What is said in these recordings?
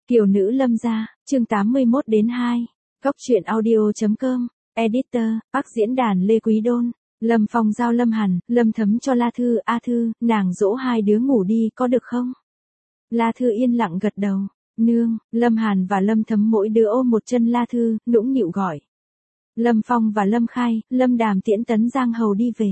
Kiều nữ Lâm gia, chương 81 đến 2. Góc truyện audio.com, editor, Bắc diễn đàn Lê Quý Đôn. Lâm Phong giao Lâm Hàn, Lâm Thấm cho La Thư, A Thư, nàng dỗ hai đứa ngủ đi có được không? La Thư yên lặng gật đầu. Nương. Lâm Hàn và Lâm Thấm mỗi đứa ôm một chân La Thư, nũng nịu gọi. Lâm Phong và Lâm Khai, Lâm Đàm tiễn Tấn Giang Hầu đi về.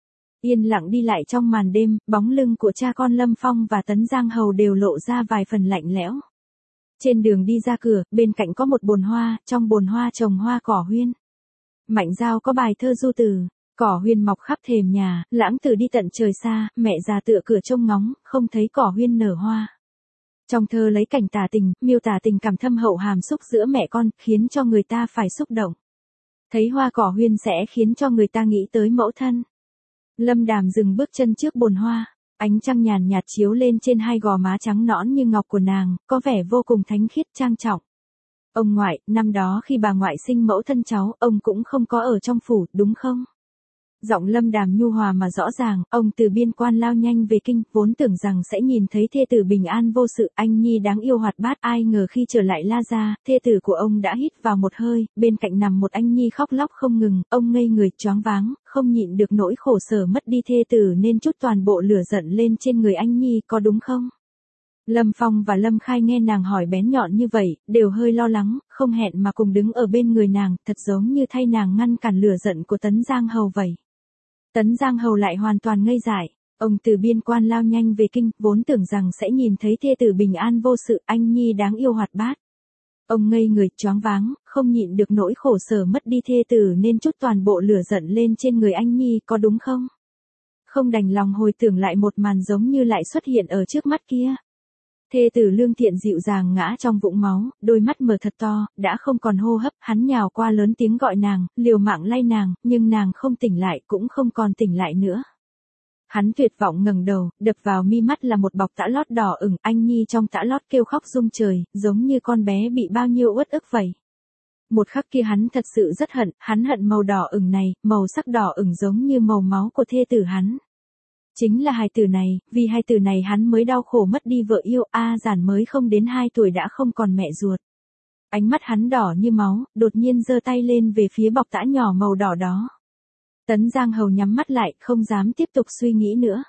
Yên lặng đi lại trong màn đêm, bóng lưng của cha con Lâm Phong và Tấn Giang Hầu đều lộ ra vài phần lạnh lẽo. Trên đường đi ra cửa, bên cạnh có một bồn hoa, trong bồn hoa trồng hoa cỏ huyên. Mạnh Giao có bài thơ du từ, cỏ huyên mọc khắp thềm nhà, lãng tử đi tận trời xa, mẹ già tựa cửa trông ngóng, không thấy cỏ huyên nở hoa. Trong thơ lấy cảnh tả tình, miêu tả tình cảm thâm hậu hàm xúc giữa mẹ con, khiến cho người ta phải xúc động. Thấy hoa cỏ huyên sẽ khiến cho người ta nghĩ tới mẫu thân. Lâm Đàm dừng bước chân trước bồn hoa. Ánh trăng nhàn nhạt chiếu lên trên hai gò má trắng nõn như ngọc của nàng, có vẻ vô cùng thánh khiết trang trọng. Ông ngoại, năm đó khi bà ngoại sinh mẫu thân cháu, ông cũng không có ở trong phủ, đúng không? Giọng Lâm Đàm nhu hòa mà rõ ràng, ông từ biên quan lao nhanh về kinh, vốn tưởng rằng sẽ nhìn thấy thê tử bình an vô sự, anh nhi đáng yêu hoạt bát, ai ngờ khi trở lại La gia, thê tử của ông đã hít vào một hơi, bên cạnh nằm một anh nhi khóc lóc không ngừng, ông ngây người choáng váng, không nhịn được nỗi khổ sở mất đi thê tử nên trút toàn bộ lửa giận lên trên người anh nhi, có đúng không? Lâm Phong và Lâm Khai nghe nàng hỏi bén nhọn như vậy, đều hơi lo lắng, không hẹn mà cùng đứng ở bên người nàng, thật giống như thay nàng ngăn cản lửa giận của Tấn Giang Hầu vậy. Tấn Giang Hầu lại hoàn toàn ngây dại, ông từ biên quan lao nhanh về kinh, vốn tưởng rằng sẽ nhìn thấy thê tử bình an vô sự, anh nhi đáng yêu hoạt bát. Ông ngây người choáng váng, không nhịn được nỗi khổ sở mất đi thê tử nên trút toàn bộ lửa giận lên trên người anh nhi, có đúng không? Không đành lòng hồi tưởng lại một màn giống như lại xuất hiện ở trước mắt kia. Thê tử lương thiện dịu dàng ngã trong vũng máu, đôi mắt mở thật to, đã không còn hô hấp, hắn nhào qua lớn tiếng gọi nàng, liều mạng lay nàng, nhưng nàng không tỉnh lại cũng không còn tỉnh lại nữa. Hắn tuyệt vọng ngẩng đầu, đập vào mi mắt là một bọc tã lót đỏ ửng, anh nhi trong tã lót kêu khóc rung trời, giống như con bé bị bao nhiêu uất ức vậy. Một khắc kia hắn thật sự rất hận, hắn hận màu đỏ ửng này, màu sắc đỏ ửng giống như màu máu của thê tử hắn. Chính là hài tử này, vì hài tử này hắn mới đau khổ mất đi vợ yêu, Giản mới không đến 2 tuổi đã không còn mẹ ruột. Ánh mắt hắn đỏ như máu, đột nhiên giơ tay lên về phía bọc tã nhỏ màu đỏ đó. Tấn Giang Hầu nhắm mắt lại, không dám tiếp tục suy nghĩ nữa.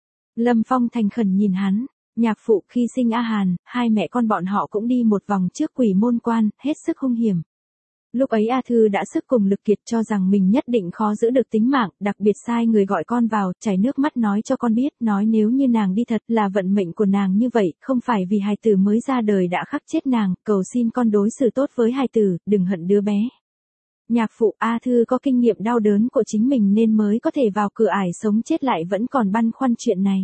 Lâm Phong thành khẩn nhìn hắn, nhạc phụ khi sinh A Hàn, hai mẹ con bọn họ cũng đi một vòng trước quỷ môn quan, hết sức hung hiểm. Lúc ấy A Thư đã sức cùng lực kiệt cho rằng mình nhất định khó giữ được tính mạng, đặc biệt sai người gọi con vào, chảy nước mắt nói cho con biết, nói nếu như nàng đi thật là vận mệnh của nàng như vậy, không phải vì hài tử mới ra đời đã khắc chết nàng, cầu xin con đối xử tốt với hài tử, đừng hận đứa bé. Nhạc phụ A Thư có kinh nghiệm đau đớn của chính mình nên mới có thể vào cửa ải sống chết lại vẫn còn băn khoăn chuyện này.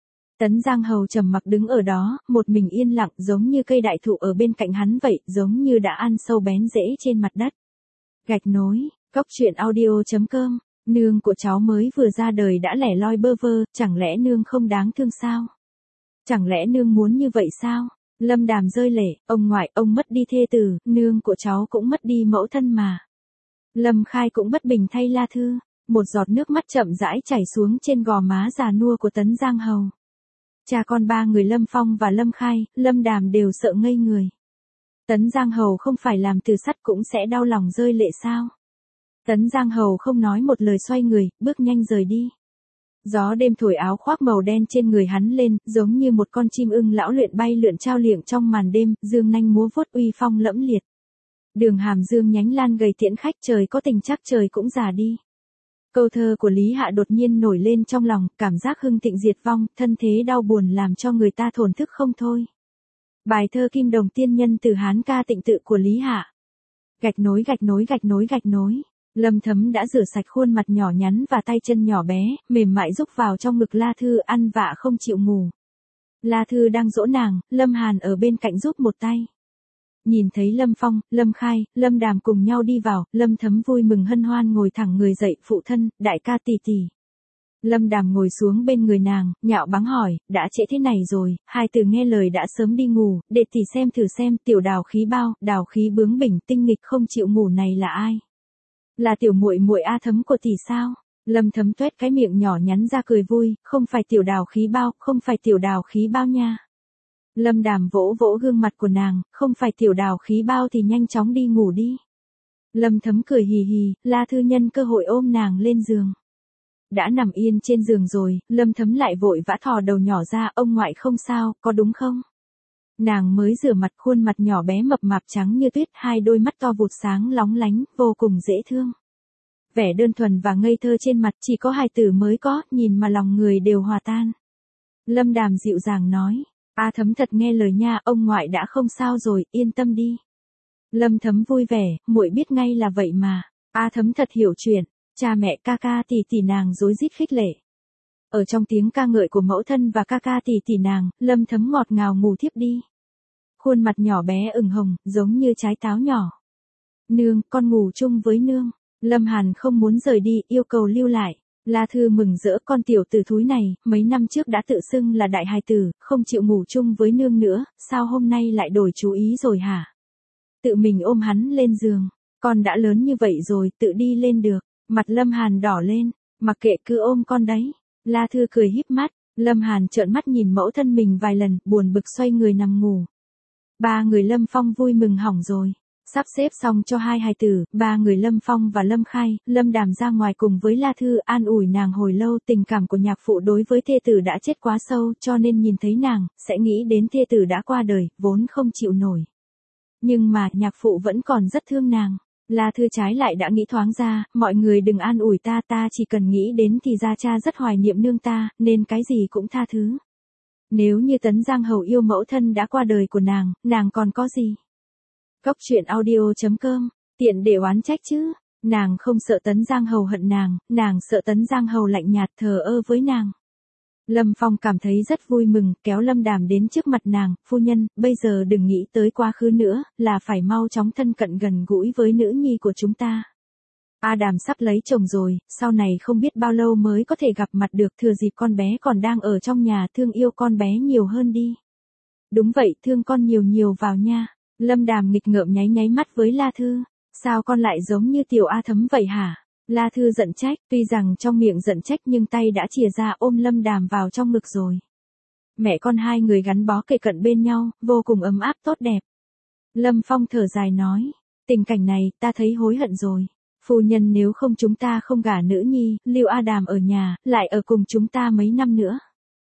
Tấn Giang Hầu trầm mặc đứng ở đó, một mình yên lặng giống như cây đại thụ ở bên cạnh hắn vậy, giống như đã ăn sâu bén rễ trên mặt đất. Gạch nối, góc truyện audio.com, nương của cháu mới vừa ra đời đã lẻ loi bơ vơ, chẳng lẽ nương không đáng thương sao? Chẳng lẽ nương muốn như vậy sao? Lâm Đàm rơi lệ, ông ngoại, ông mất đi thê tử, nương của cháu cũng mất đi mẫu thân mà. Lâm Khai cũng bất bình thay La Thư, một giọt nước mắt chậm rãi chảy xuống trên gò má già nua của Tấn Giang Hầu. Cha con ba người Lâm Phong và Lâm Khai, Lâm Đàm đều sợ ngây người. Tấn Giang Hầu không phải làm từ sắt cũng sẽ đau lòng rơi lệ sao? Tấn Giang Hầu không nói một lời xoay người, bước nhanh rời đi. Gió đêm thổi áo khoác màu đen trên người hắn lên, giống như một con chim ưng lão luyện bay lượn trao liệng trong màn đêm, dương nanh múa vuốt uy phong lẫm liệt. Đường Hàm Dương nhánh lan gầy tiễn khách trời có tình chắc trời cũng già đi. Câu thơ của Lý Hạ đột nhiên nổi lên trong lòng, cảm giác hưng thịnh diệt vong, thân thế đau buồn làm cho người ta thổn thức không thôi. Bài thơ Kim Đồng Tiên Nhân từ Hán ca tịnh tự của Lý Hạ. Gạch nối gạch nối gạch nối gạch nối. Lâm Thấm đã rửa sạch khuôn mặt nhỏ nhắn và tay chân nhỏ bé, mềm mại rúc vào trong ngực La Thư ăn vạ không chịu ngủ. La Thư đang dỗ nàng, Lâm Hàn ở bên cạnh giúp một tay. Nhìn thấy Lâm Phong, Lâm Khai, Lâm Đàm cùng nhau đi vào, Lâm Thấm vui mừng hân hoan ngồi thẳng người dậy, phụ thân, đại ca tỷ tỷ. Lâm Đàm ngồi xuống bên người nàng, nhạo báng hỏi, đã trễ thế này rồi, hai từ nghe lời đã sớm đi ngủ, để tỷ xem thử xem, tiểu đào khí bao, đào khí bướng bỉnh tinh nghịch không chịu ngủ này là ai? Là tiểu muội muội A Thấm của tỷ sao? Lâm Thấm tuét cái miệng nhỏ nhắn ra cười vui, không phải tiểu đào khí bao, không phải tiểu đào khí bao nha. Lâm Đàm vỗ vỗ gương mặt của nàng, không phải tiểu đào khí bao thì nhanh chóng đi ngủ đi. Lâm Thấm cười hì hì, La Thư nhân cơ hội ôm nàng lên giường. Đã nằm yên trên giường rồi, Lâm Thấm lại vội vã thò đầu nhỏ ra, ông ngoại không sao, có đúng không? Nàng mới rửa mặt, khuôn mặt nhỏ bé mập mạp trắng như tuyết, hai đôi mắt to vụt sáng lóng lánh, vô cùng dễ thương. Vẻ đơn thuần và ngây thơ trên mặt chỉ có hài tử mới có, nhìn mà lòng người đều hòa tan. Lâm Đàm dịu dàng nói, A Thấm thật nghe lời nha, ông ngoại đã không sao rồi, yên tâm đi. Lâm Thấm vui vẻ, muội biết ngay là vậy mà. A Thấm thật hiểu chuyện, cha mẹ ca ca tỷ tỷ nàng rối rít khích lệ. Ở trong tiếng ca ngợi của mẫu thân và ca ca tỷ tỷ nàng, Lâm Thấm ngọt ngào ngủ thiếp đi. Khuôn mặt nhỏ bé ửng hồng, giống như trái táo nhỏ. Nương, con ngủ chung với nương. Lâm Hàn không muốn rời đi, yêu cầu lưu lại. La Thư mừng rỡ, con tiểu tử thúi này, mấy năm trước đã tự xưng là đại hài tử, không chịu ngủ chung với nương nữa, sao hôm nay lại đổi chú ý rồi hả? Tự mình ôm hắn lên giường, con đã lớn như vậy rồi, tự đi lên được. Mặt Lâm Hàn đỏ lên, mặc kệ cứ ôm con đấy. La Thư cười híp mắt, Lâm Hàn trợn mắt nhìn mẫu thân mình vài lần, buồn bực xoay người nằm ngủ. Ba người Lâm Phong vui mừng hỏng rồi. Sắp xếp xong cho hai hài tử, ba người Lâm Phong và Lâm Khai, Lâm Đàm ra ngoài cùng với La Thư an ủi nàng hồi lâu. Tình cảm của nhạc phụ đối với thê tử đã chết quá sâu, cho nên nhìn thấy nàng, sẽ nghĩ đến thê tử đã qua đời, vốn không chịu nổi. Nhưng mà, nhạc phụ vẫn còn rất thương nàng. La Thư trái lại đã nghĩ thoáng ra, mọi người đừng an ủi ta, ta chỉ cần nghĩ đến thì ra cha rất hoài niệm nương ta, nên cái gì cũng tha thứ. Nếu như Tấn Giang Hầu yêu mẫu thân đã qua đời của nàng còn có gì? Cóc truyện audio.com, tiện để oán trách chứ, nàng không sợ Tấn Giang Hầu hận nàng sợ Tấn Giang Hầu lạnh nhạt thờ ơ với nàng. Lâm Phong cảm thấy rất vui mừng, kéo Lâm Đàm đến trước mặt nàng, phu nhân, bây giờ đừng nghĩ tới quá khứ nữa, là phải mau chóng thân cận gần gũi với nữ nhi của chúng ta. A Đàm sắp lấy chồng rồi, sau này không biết bao lâu mới có thể gặp mặt được, thừa dịp con bé còn đang ở trong nhà, thương yêu con bé nhiều hơn đi. Đúng vậy, thương con nhiều nhiều vào nha. Lâm Đàm nghịch ngợm nháy mắt với La Thư, sao con lại giống như tiểu A Thấm vậy hả? La Thư giận trách, tuy rằng trong miệng giận trách nhưng tay đã chìa ra ôm Lâm Đàm vào trong ngực rồi. Mẹ con hai người gắn bó kề cận bên nhau, vô cùng ấm áp tốt đẹp. Lâm Phong thở dài nói, tình cảnh này, ta thấy hối hận rồi. Phu nhân nếu không chúng ta không gả nữ nhi, lưu A Đàm ở nhà, lại ở cùng chúng ta mấy năm nữa.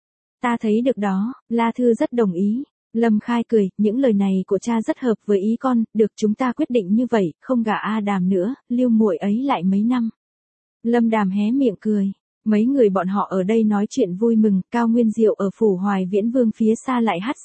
Ta thấy được đó, La Thư rất đồng ý. Lâm Khai cười, những lời này của cha rất hợp với ý con, được chúng ta quyết định như vậy, không gả A Đàm nữa, lưu muội ấy lại mấy năm. Lâm Đàm hé miệng cười, mấy người bọn họ ở đây nói chuyện vui mừng, Cao Nguyên Diệu ở phủ Hoài Viễn Vương phía xa lại hắt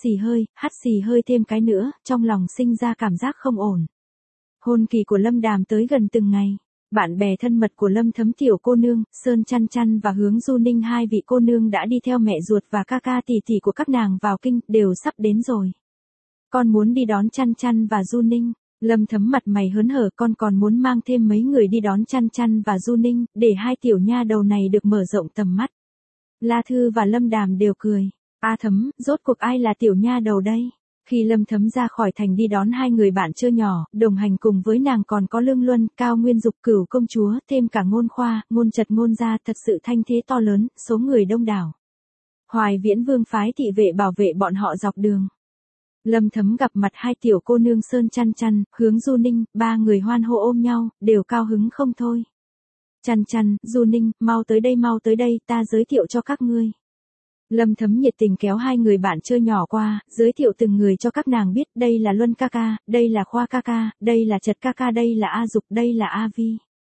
xì hơi thêm cái nữa, trong lòng sinh ra cảm giác không ổn. Hôn kỳ của Lâm Đàm tới gần từng ngày. Bạn bè thân mật của Lâm Thấm tiểu cô nương, Sơn Chăn Chăn và Hướng Du Ninh, hai vị cô nương đã đi theo mẹ ruột và ca ca tỷ tỷ của các nàng vào kinh, đều sắp đến rồi. Con muốn đi đón Chăn Chăn và Du Ninh. Lâm Thấm mặt mày hớn hở, con còn muốn mang thêm mấy người đi đón Chăn Chăn và Du Ninh, để hai tiểu nha đầu này được mở rộng tầm mắt. La Thư và Lâm Đàm đều cười. A Thấm, rốt cuộc ai là tiểu nha đầu đây? Khi Lâm Thấm ra khỏi thành đi đón hai người bạn chơi nhỏ, đồng hành cùng với nàng còn có Lương Luân, Cao Nguyên Dục, Cửu công chúa, thêm cả Ngôn Khoa, Ngôn Trật, Ngôn Gia, thật sự thanh thế to lớn, số người đông đảo. Hoài Viễn Vương phái thị vệ bảo vệ bọn họ dọc đường. Lâm Thấm gặp mặt hai tiểu cô nương Sơn Chăn Chăn, Hướng Du Ninh, ba người hoan hô ôm nhau, đều cao hứng không thôi. Chăn Chăn, Du Ninh, mau tới đây, ta giới thiệu cho các ngươi. Lâm Thấm nhiệt tình kéo hai người bạn chơi nhỏ qua, giới thiệu từng người cho các nàng biết, đây là Luân ca ca, đây là Khoa ca ca, đây là Trật ca ca, đây là A Dục, đây là A Vi.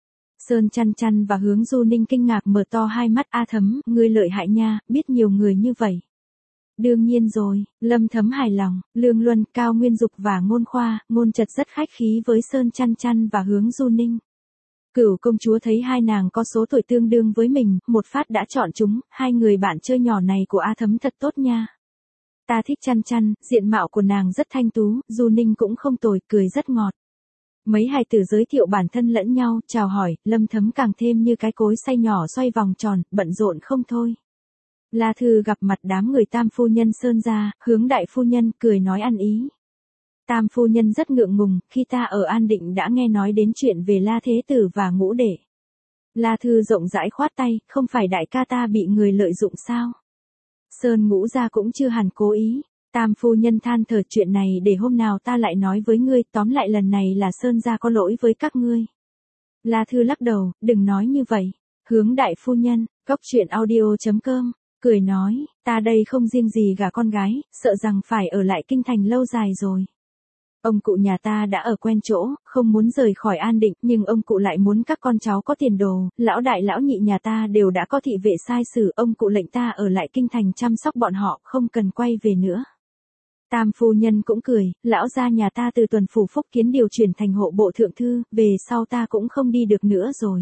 Sơn Chăn Chăn và Hướng Du Ninh kinh ngạc mở to hai mắt, A Thấm, ngươi lợi hại nha, biết nhiều người như vậy. Đương nhiên rồi, Lâm Thấm hài lòng, Lương Luân, Cao Nguyên Dục và Ngôn Khoa, Ngôn Trật rất khách khí với Sơn Chăn Chăn và Hướng Du Ninh. Cửu công chúa thấy hai nàng có số tuổi tương đương với mình, một phát đã chọn chúng, hai người bạn chơi nhỏ này của A Thấm thật tốt nha. Ta thích Chăn Chăn, diện mạo của nàng rất thanh tú, Du Ninh cũng không tồi, cười rất ngọt. Mấy hài tử giới thiệu bản thân lẫn nhau, chào hỏi, Lâm Thấm càng thêm như cái cối xay nhỏ xoay vòng tròn, bận rộn không thôi. La Thư gặp mặt đám người Tam phu nhân Sơn gia, Hướng đại phu nhân, cười nói ăn ý. Tam phu nhân rất ngượng ngùng, khi ta ở An Định đã nghe nói đến chuyện về La Thế Tử và Ngũ Đệ. La Thư rộng rãi khoát tay, không phải đại ca ta bị người lợi dụng sao? Sơn Ngũ gia cũng chưa hẳn cố ý, Tam phu nhân than thở, chuyện này để hôm nào ta lại nói với ngươi, tóm lại lần này là Sơn gia có lỗi với các ngươi. La Thư lắc đầu, đừng nói như vậy. Hướng đại phu nhân, Cốc truyện audio.com, cười nói, ta đây không riêng gì gả con gái, sợ rằng phải ở lại kinh thành lâu dài rồi. Ông cụ nhà ta đã ở quen chỗ, không muốn rời khỏi An Định, nhưng ông cụ lại muốn các con cháu có tiền đồ, lão đại lão nhị nhà ta đều đã có thị vệ sai sử, ông cụ lệnh ta ở lại kinh thành chăm sóc bọn họ, không cần quay về nữa. Tam phu nhân cũng cười, lão gia nhà ta từ tuần phủ Phúc Kiến điều chuyển thành hộ bộ thượng thư, về sau ta cũng không đi được nữa rồi.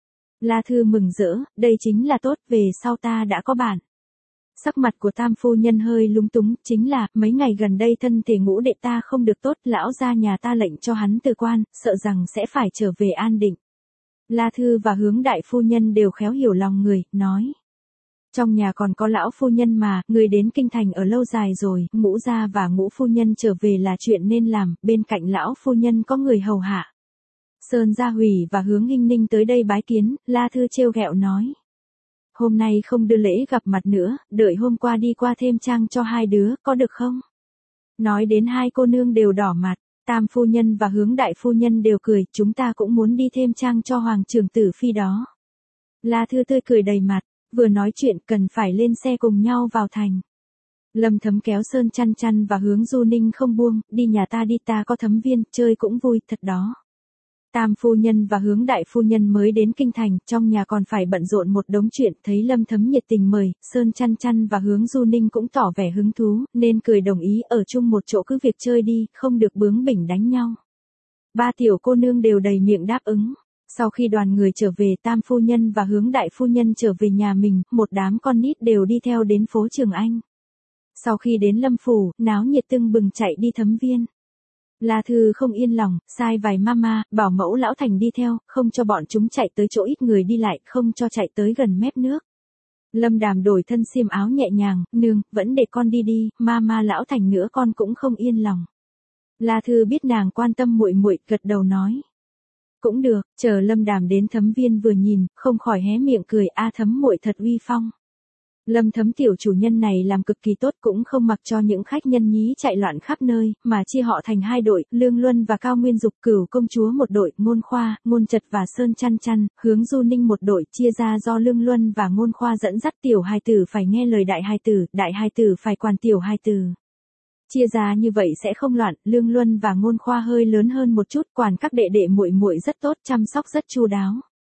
La Thư mừng rỡ, đây chính là tốt, về sau ta đã có bạn. Sắc mặt của tam phu nhân hơi lúng túng, chính là, mấy ngày gần đây thân thể ngũ đệ ta không được tốt, lão gia nhà ta lệnh cho hắn từ quan, sợ rằng sẽ phải trở về An Định. La Thư và Hướng đại phu nhân đều khéo hiểu lòng người, nói. Trong nhà còn có lão phu nhân mà, người đến kinh thành ở lâu dài rồi, ngũ gia và ngũ phu nhân trở về là chuyện nên làm, bên cạnh lão phu nhân có người hầu hạ. Sơn Gia Hủy và Hướng Nghinh Ninh tới đây bái kiến, La Thư trêu ghẹo nói. Hôm nay không đưa lễ gặp mặt nữa, đợi hôm qua đi qua thêm trang cho hai đứa, có được không? Nói đến hai cô nương đều đỏ mặt, Tam phu nhân và Hướng đại phu nhân đều cười, chúng ta cũng muốn đi thêm trang cho hoàng trưởng tử phi đó. La Thư tươi cười đầy mặt, vừa nói chuyện cần phải lên xe cùng nhau vào thành. Lâm Thấm kéo Sơn Chăn Chăn và Hướng Du Ninh không buông, đi nhà ta đi, ta có Thấm viên, chơi cũng vui, thật đó. Tam phu nhân và Hướng đại phu nhân mới đến kinh thành, trong nhà còn phải bận rộn một đống chuyện, thấy Lâm Thấm nhiệt tình mời, Sơn Chăn Chăn và Hướng Du Ninh cũng tỏ vẻ hứng thú, nên cười đồng ý ở chung một chỗ, cứ việc chơi đi, không được bướng bỉnh đánh nhau. Ba tiểu cô nương đều đầy miệng đáp ứng. Sau khi đoàn người trở về, Tam phu nhân và Hướng đại phu nhân trở về nhà mình, một đám con nít đều đi theo đến phố Trường Anh. Sau khi đến Lâm phủ, náo nhiệt tưng bừng chạy đi Thấm viên. La Thư không yên lòng, sai vài mama, bảo mẫu lão thành đi theo, không cho bọn chúng chạy tới chỗ ít người đi lại, không cho chạy tới gần mép nước. Lâm Đàm đổi thân xiêm áo nhẹ nhàng, nương, vẫn để con đi đi, mama lão thành nữa con cũng không yên lòng. La Thư biết nàng quan tâm muội muội, gật đầu nói. Cũng được, chờ Lâm Đàm đến Thấm viên vừa nhìn, không khỏi hé miệng cười, a Thấm muội thật uy phong. Lâm Thấm tiểu chủ nhân này làm cực kỳ tốt, cũng không mặc cho những khách nhân nhí chạy loạn khắp nơi, mà chia họ thành hai đội, Lương Luân và Cao Nguyên Dục, Cửu công chúa một đội, Ngôn Khoa, Ngôn Chật và Sơn Chăn Chăn, Hướng Du Ninh một đội, chia ra do Lương Luân và Ngôn Khoa dẫn dắt, tiểu hài tử phải nghe lời đại hài tử phải quản tiểu hài tử. Chia ra như vậy sẽ không loạn, Lương Luân và Ngôn Khoa hơi lớn hơn một chút, quản các đệ đệ muội muội rất tốt, chăm sóc rất chu đáo.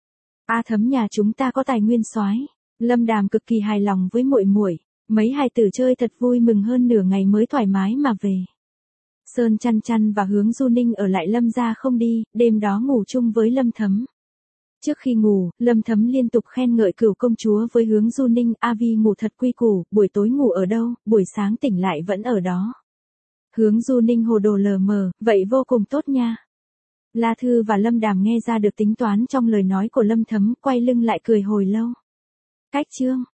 A Thấm nhà chúng ta có tài nguyên soái. Lâm Đàm cực kỳ hài lòng với muội muội, mấy hài tử chơi thật vui mừng, hơn nửa ngày mới thoải mái mà về. Sơn Chăn Chăn và Hướng Du Ninh ở lại Lâm gia không đi, đêm đó ngủ chung với Lâm Thấm. Trước khi ngủ, Lâm Thấm liên tục khen ngợi Cửu công chúa với Hướng Du Ninh, A Vi ngủ thật quy củ, buổi tối ngủ ở đâu, buổi sáng tỉnh lại vẫn ở đó. Hướng Du Ninh hồ đồ lờ mờ, vậy vô cùng tốt nha. La Thư và Lâm Đàm nghe ra được tính toán trong lời nói của Lâm Thấm, quay lưng lại cười hồi lâu. Cách chương